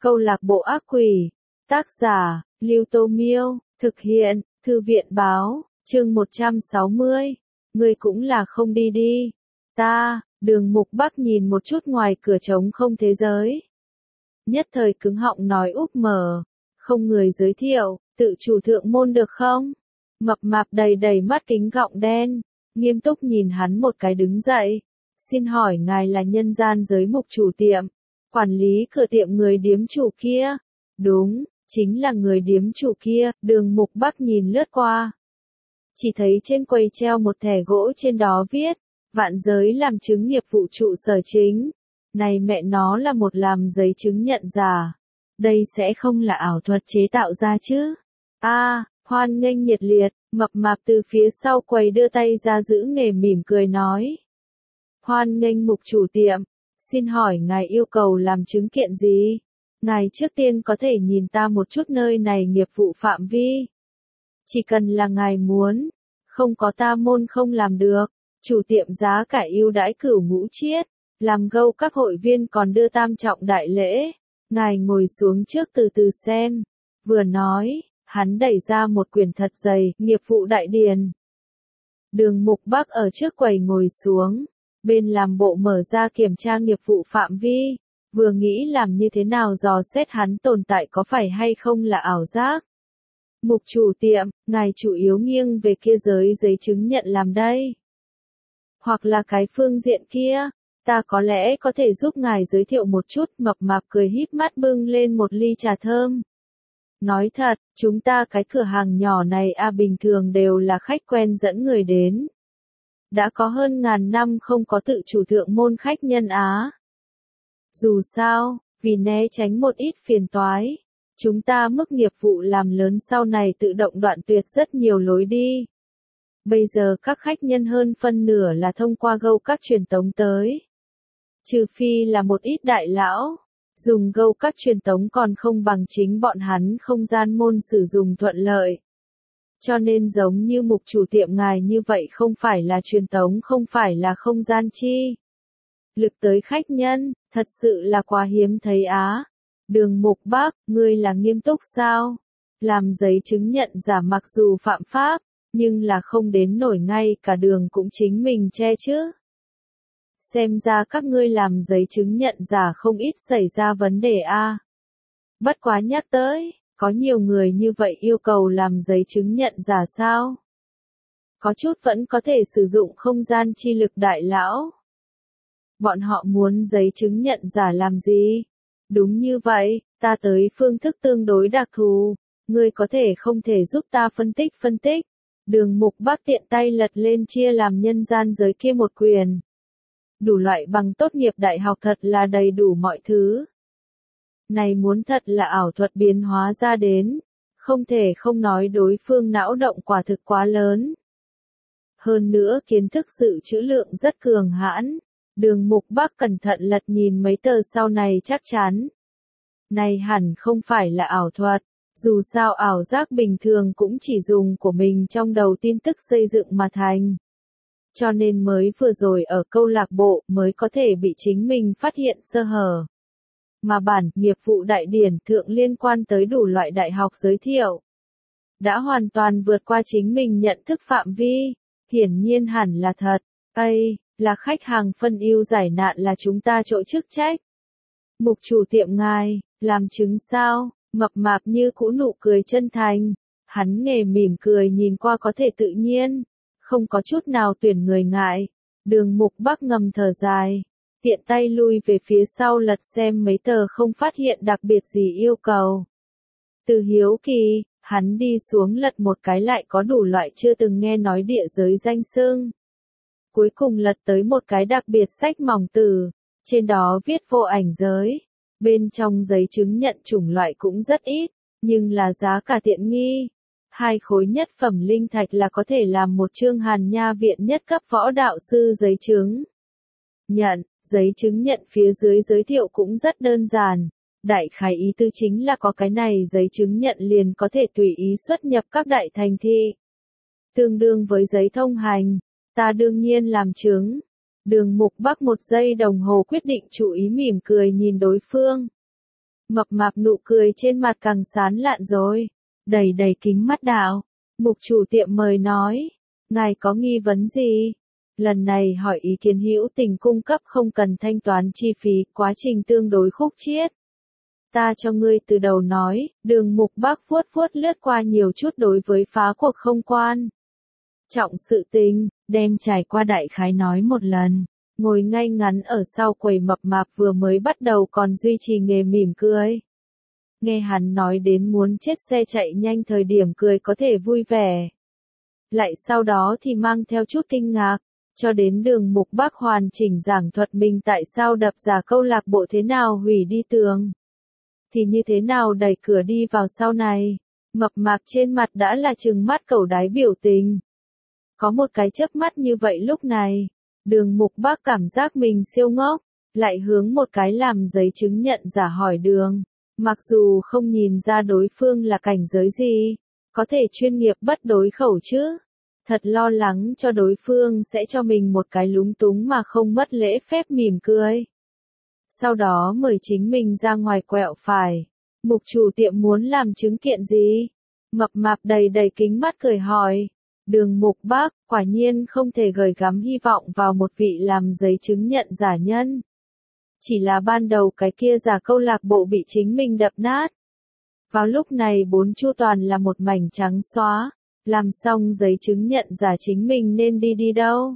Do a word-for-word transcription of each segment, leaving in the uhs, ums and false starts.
Câu lạc bộ ác quỷ. Tác giả, Lưu Tô Miêu. Thực hiện, Thư viện Báo. Chương một trăm sáu mươi. Ngươi cũng là không đi đi. Ta, Đường Mục Bắc nhìn một chút ngoài cửa trống không thế giới. Nhất thời cứng họng nói úp mở. Không người giới thiệu, tự chủ thượng môn được không? Mập mạp đầy đầy mắt kính gọng đen. Nghiêm túc nhìn hắn một cái đứng dậy. Xin hỏi ngài là nhân gian giới mục chủ tiệm. Quản lý cửa tiệm người điếm chủ kia. Đúng, chính là người điếm chủ kia. Đường Mục Bắc nhìn lướt qua. Chỉ thấy trên quầy treo một thẻ gỗ, trên đó viết. Vạn giới làm chứng nghiệp vụ trụ sở chính. Này mẹ nó là một làm giấy chứng nhận giả. Đây sẽ không là ảo thuật chế tạo ra chứ? A, à, hoan nghênh nhiệt liệt. Mập mạp từ phía sau quầy đưa tay ra giữ nghề mỉm cười nói. Hoan nghênh mục chủ tiệm. Xin hỏi ngài yêu cầu làm chứng kiện gì? Ngài trước tiên có thể nhìn ta một chút nơi này nghiệp vụ phạm vi. Chỉ cần là ngài muốn. Không có ta môn không làm được. Chủ tiệm giá cả ưu đãi cửu ngũ chiết. Làm gâu các hội viên còn đưa tam trọng đại lễ. Ngài ngồi xuống trước từ từ xem. Vừa nói, hắn đẩy ra một quyển thật dày, nghiệp vụ đại điền. Đường Mục Bắc ở trước quầy ngồi xuống. Bên làm bộ mở ra kiểm tra nghiệp vụ phạm vi. Vừa nghĩ làm như thế nào dò xét hắn tồn tại có phải hay không là ảo giác. Mục chủ tiệm, ngài chủ yếu nghiêng về kia giới giấy chứng nhận làm đây. Hoặc là cái phương diện kia. Ta có lẽ có thể giúp ngài giới thiệu một chút. Mập mạp cười híp mắt bưng lên một ly trà thơm. Nói thật, chúng ta cái cửa hàng nhỏ này a à, bình thường đều là khách quen dẫn người đến. Đã có hơn ngàn năm không có tự chủ thượng môn khách nhân Á. Dù sao, vì né tránh một ít phiền toái, chúng ta mức nghiệp vụ làm lớn sau này tự động đoạn tuyệt rất nhiều lối đi. Bây giờ các khách nhân hơn phân nửa là thông qua gâu các truyền tống tới. Trừ phi là một ít đại lão, dùng gâu các truyền tống còn không bằng chính bọn hắn không gian môn sử dụng thuận lợi. Cho nên giống như mục chủ tiệm ngài như vậy không phải là truyền tống, không phải là không gian chi. Lực tới khách nhân, thật sự là quá hiếm thấy á. Đường Mục Bắc, ngươi là nghiêm túc sao? Làm giấy chứng nhận giả mặc dù phạm pháp, nhưng là không đến nổi ngay cả đường cũng chính mình che chứ. Xem ra các ngươi làm giấy chứng nhận giả không ít xảy ra vấn đề a. Bất quá nhắc tới, có nhiều người như vậy yêu cầu làm giấy chứng nhận giả sao? Có chút vẫn có thể sử dụng không gian chi lực đại lão. Bọn họ muốn giấy chứng nhận giả làm gì? Đúng như vậy, ta tới phương thức tương đối đặc thù. Ngươi có thể không thể giúp ta phân tích phân tích. Đường Mục Bắc tiện tay lật lên chia làm nhân gian giới kia một quyền. Đủ loại bằng tốt nghiệp đại học thật là đầy đủ mọi thứ. Này muốn thật là ảo thuật biến hóa ra đến. Không thể không nói đối phương não động quả thực quá lớn. Hơn nữa kiến thức dự trữ lượng rất cường hãn. Đường Mục Bắc cẩn thận lật nhìn mấy tờ sau này chắc chắn. Này hẳn không phải là ảo thuật. Dù sao ảo giác bình thường cũng chỉ dùng của mình trong đầu tin tức xây dựng mà thành. Cho nên mới vừa rồi ở câu lạc bộ mới có thể bị chính mình phát hiện sơ hở. Mà bản nghiệp vụ đại điển thượng liên quan tới đủ loại đại học giới thiệu. Đã hoàn toàn vượt qua chính mình nhận thức phạm vi. Hiển nhiên hẳn là thật. Ây, là khách hàng phân ưu giải nạn là chúng ta chỗ chức trách. Mục chủ tiệm ngài, làm chứng sao? Mập mạp như cũ nụ cười chân thành. Hắn nghề mỉm cười nhìn qua có thể tự nhiên. Không có chút nào tuyển người ngại. Đường Mục Bắc ngầm thở dài. Tiện tay lui về phía sau lật xem mấy tờ không phát hiện đặc biệt gì yêu cầu. Từ hiếu kỳ, hắn đi xuống lật một cái lại có đủ loại chưa từng nghe nói địa giới danh xưng. Cuối cùng lật tới một cái đặc biệt sách mỏng từ. Trên đó viết vô ảnh giới. Bên trong giấy chứng nhận chủng loại cũng rất ít, nhưng là giá cả tiện nghi. Hai khối nhất phẩm linh thạch là có thể làm một chương Hàn Nha viện nhất cấp võ đạo sư giấy chứng nhận. Giấy chứng nhận phía dưới giới thiệu cũng rất đơn giản. Đại khái ý tư chính là có cái này giấy chứng nhận liền có thể tùy ý xuất nhập các đại thành thị. Tương đương với giấy thông hành. Ta đương nhiên làm chứng. Đường Mục Bắc một giây đồng hồ quyết định chú ý mỉm cười nhìn đối phương. Mập mạp nụ cười trên mặt càng sán lạn rồi. Đầy đầy kính mắt đạo. Mục chủ tiệm mời nói. Ngài có nghi vấn gì? Lần này hỏi ý kiến hữu tình cung cấp không cần thanh toán chi phí, quá trình tương đối khúc chiết. Ta cho ngươi từ đầu nói, Đường Mục Bác vuốt vuốt lướt qua nhiều chút đối với phá cuộc không quan trọng sự tình, đem trải qua đại khái nói một lần. Ngồi ngay ngắn ở sau quầy mập mạp vừa mới bắt đầu còn duy trì nghề mỉm cười. Nghe hắn nói đến muốn chết xe chạy nhanh thời điểm cười có thể vui vẻ. Lại sau đó thì mang theo chút kinh ngạc, cho đến Đường Mục Bác hoàn chỉnh giảng thuật mình tại sao đập giả câu lạc bộ thế nào hủy đi tường. Thì như thế nào đẩy cửa đi vào sau này. Mập mạp trên mặt đã là trừng mắt cẩu đái biểu tình. Có một cái chớp mắt như vậy lúc này, Đường Mục Bác cảm giác mình siêu ngốc, lại hướng một cái làm giấy chứng nhận giả hỏi đường. Mặc dù không nhìn ra đối phương là cảnh giới gì, có thể chuyên nghiệp bất đối khẩu chứ. Thật lo lắng cho đối phương sẽ cho mình một cái lúng túng mà không mất lễ phép mỉm cười. Sau đó mời chính mình ra ngoài quẹo phải. Mục chủ tiệm muốn làm chứng kiện gì? Mập mạp đầy đầy kính mắt cười hỏi. Đường Mục Bác, quả nhiên không thể gửi gắm hy vọng vào một vị làm giấy chứng nhận giả nhân. Chỉ là ban đầu cái kia giả câu lạc bộ bị chính mình đập nát. Vào lúc này bốn chu toàn là một mảnh trắng xóa. Làm xong giấy chứng nhận giả chính mình nên đi đi đâu?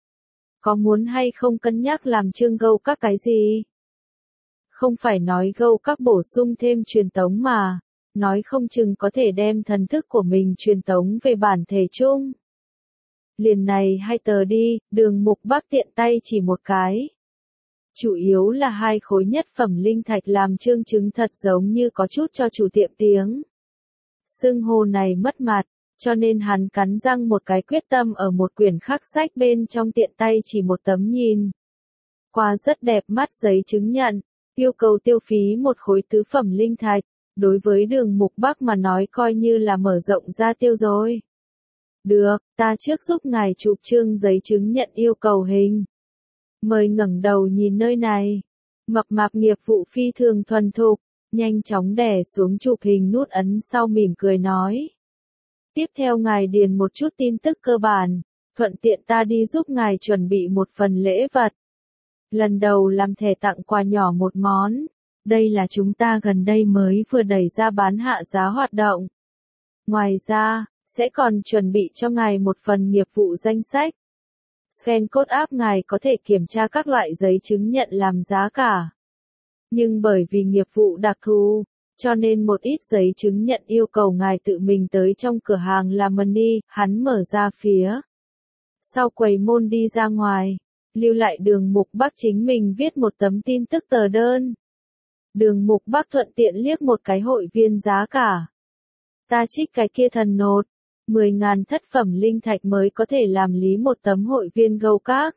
Có muốn hay không cân nhắc làm chương gâu các cái gì? Không phải nói gâu các bổ sung thêm truyền tống mà, nói không chừng có thể đem thần thức của mình truyền tống về bản thể chung. Liền này hai tờ đi, Đường Mục Bác tiện tay chỉ một cái. Chủ yếu là hai khối nhất phẩm linh thạch làm chương chứng thật giống như có chút cho chủ tiệm tiếng. Xưng hô này mất mặt, cho nên hắn cắn răng một cái quyết tâm ở một quyển khắc sách bên trong tiện tay chỉ một tấm nhìn. Qua rất đẹp mắt giấy chứng nhận, yêu cầu tiêu phí một khối tứ phẩm linh thạch, đối với Đường Mục Bác mà nói coi như là mở rộng ra tiêu rồi. Được, ta trước giúp ngài chụp chương giấy chứng nhận yêu cầu hình. Mời ngẩng đầu nhìn nơi này. Mập mạp nghiệp vụ phi thường thuần thục, nhanh chóng đè xuống chụp hình nút ấn sau mỉm cười nói. Tiếp theo ngài điền một chút tin tức cơ bản, thuận tiện ta đi giúp ngài chuẩn bị một phần lễ vật. Lần đầu làm thẻ tặng quà nhỏ một món, đây là chúng ta gần đây mới vừa đẩy ra bán hạ giá hoạt động. Ngoài ra, sẽ còn chuẩn bị cho ngài một phần nghiệp vụ danh sách. Scan code app ngài có thể kiểm tra các loại giấy chứng nhận làm giá cả. Nhưng bởi vì nghiệp vụ đặc thù, cho nên một ít giấy chứng nhận yêu cầu ngài tự mình tới trong cửa hàng làm money, hắn mở ra phía. Sau quầy môn đi ra ngoài, lưu lại Đường Mục Bác chính mình viết một tấm tin tức tờ đơn. Đường Mục Bác thuận tiện liếc một cái hội viên giá cả. Ta trích cái kia thần nốt, mười ngàn thất phẩm linh thạch mới có thể làm lý một tấm hội viên gâu các.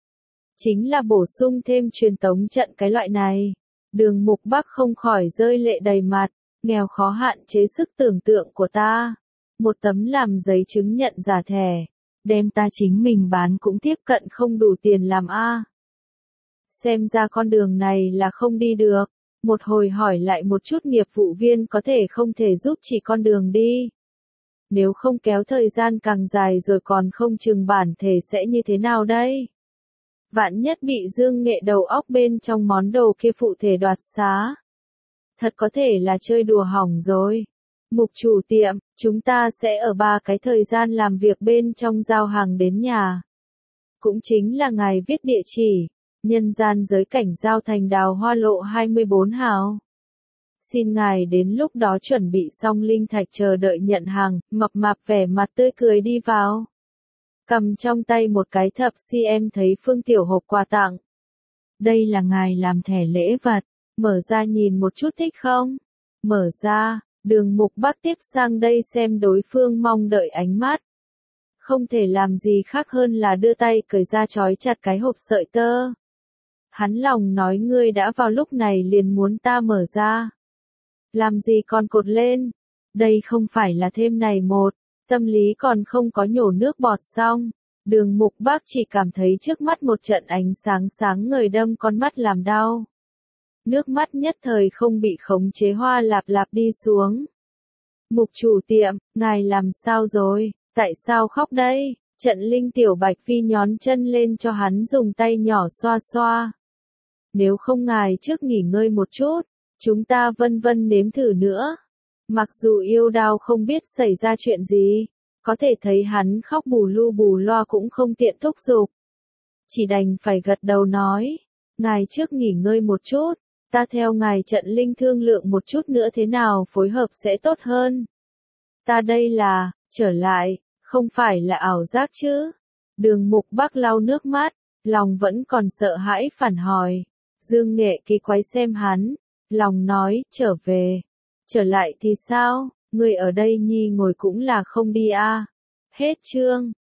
Chính là bổ sung thêm truyền tống trận cái loại này. Đường Mục Bác không khỏi rơi lệ đầy mặt, nghèo khó hạn chế sức tưởng tượng của ta. Một tấm làm giấy chứng nhận giả thẻ, đem ta chính mình bán cũng tiếp cận không đủ tiền làm a. Xem ra con đường này là không đi được, một hồi hỏi lại một chút nghiệp vụ viên có thể không thể giúp chỉ con đường đi. Nếu không kéo thời gian càng dài rồi còn không chừng bản thể sẽ như thế nào đây? Vạn nhất bị Dương Nghệ đầu óc bên trong món đồ kia phụ thể đoạt xá. Thật có thể là chơi đùa hỏng rồi. Mục chủ tiệm, chúng ta sẽ ở ba cái thời gian làm việc bên trong giao hàng đến nhà. Cũng chính là ngài viết địa chỉ, nhân gian giới cảnh giao thành Đào Hoa lộ hai mươi bốn hào. Xin ngài đến lúc đó chuẩn bị xong linh thạch chờ đợi nhận hàng, mập mạp vẻ mặt tươi cười đi vào. Cầm trong tay một cái thập si em thấy Phương Tiểu hộp quà tặng. Đây là ngài làm thẻ lễ vật, mở ra nhìn một chút thích không? Mở ra, Đường Mục Bác tiếp sang đây xem đối phương mong đợi ánh mắt. Không thể làm gì khác hơn là đưa tay cởi ra trói chặt cái hộp sợi tơ. Hắn lòng nói ngươi đã vào lúc này liền muốn ta mở ra. Làm gì còn cột lên? Đây không phải là thêm này một, tâm lý còn không có nhổ nước bọt xong. Đường Mục Bác chỉ cảm thấy trước mắt một trận ánh sáng sáng ngời đâm con mắt làm đau. nước mắt nhất thời không bị khống chế hoa lạp lạp đi xuống. Mục chủ tiệm, ngài làm sao rồi, tại sao khóc đây? Trận Linh Tiểu Bạch Phi nhón chân lên cho hắn dùng tay nhỏ xoa xoa. Nếu không ngài trước nghỉ ngơi một chút, chúng ta vân vân nếm thử nữa. Mặc dù yêu đao không biết xảy ra chuyện gì, có thể thấy hắn khóc bù lu bù loa cũng không tiện thúc giục. Chỉ đành phải gật đầu nói, ngài trước nghỉ ngơi một chút, ta theo ngài Trận Linh thương lượng một chút nữa thế nào phối hợp sẽ tốt hơn. Ta đây là, trở lại, không phải là ảo giác chứ. Đường Mục Bắc lau nước mắt, lòng vẫn còn sợ hãi phản hỏi. Dương Nghệ kỳ quái xem hắn, lòng nói, trở về. Trở lại thì sao, người ở đây nhi ngồi cũng là không đi a. Hết chương.